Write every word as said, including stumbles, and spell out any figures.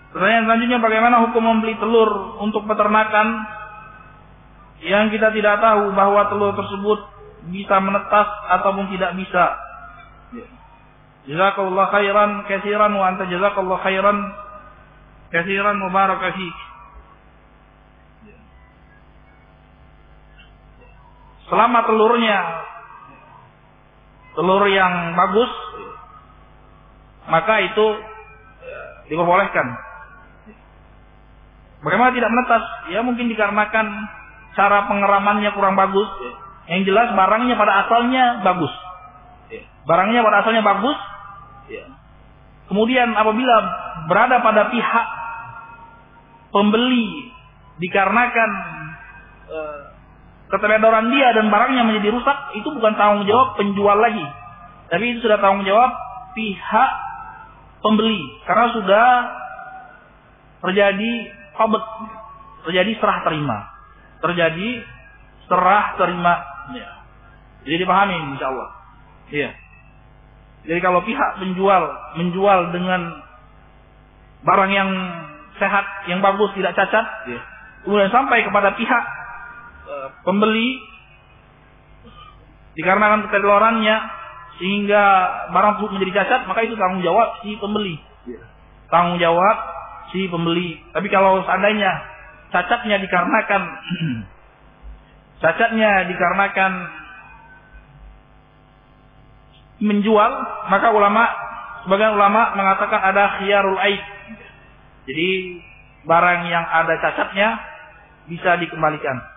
Pertanyaan selanjutnya, bagaimana hukum membeli telur untuk peternakan yang kita tidak tahu bahwa telur tersebut bisa menetas ataupun tidak bisa? Jazakallahu khairan katsiran wa anta jazakallahu khairan katsiran mubarak fiik. Selama telurnya telur yang bagus, maka itu diperbolehkan. Bagaimana tidak menetas? Ya mungkin dikarenakan cara pengeramannya kurang bagus. Yang jelas barangnya pada asalnya bagus. Barangnya pada asalnya bagus. Kemudian apabila berada pada pihak pembeli dikarenakan uh, keteledoran dia dan barangnya menjadi rusak, itu bukan tanggung jawab penjual lagi, tapi itu sudah tanggung jawab pihak pembeli, karena sudah terjadi qabd, terjadi serah terima, terjadi serah terima. Ya. Jadi dipahami insyaallah. Iya. Jadi kalau pihak penjual menjual dengan barang yang sehat, yang bagus, tidak cacat, ya, kemudian sampai kepada pihak pembeli dikarenakan keteledorannya sehingga barang tersebut menjadi cacat, maka itu tanggung jawab si pembeli. Tanggung jawab si pembeli. Tapi kalau seandainya cacatnya dikarenakan cacatnya dikarenakan menjual, maka ulama sebagian ulama mengatakan ada khiyarul aib. Jadi barang yang ada cacatnya bisa dikembalikan.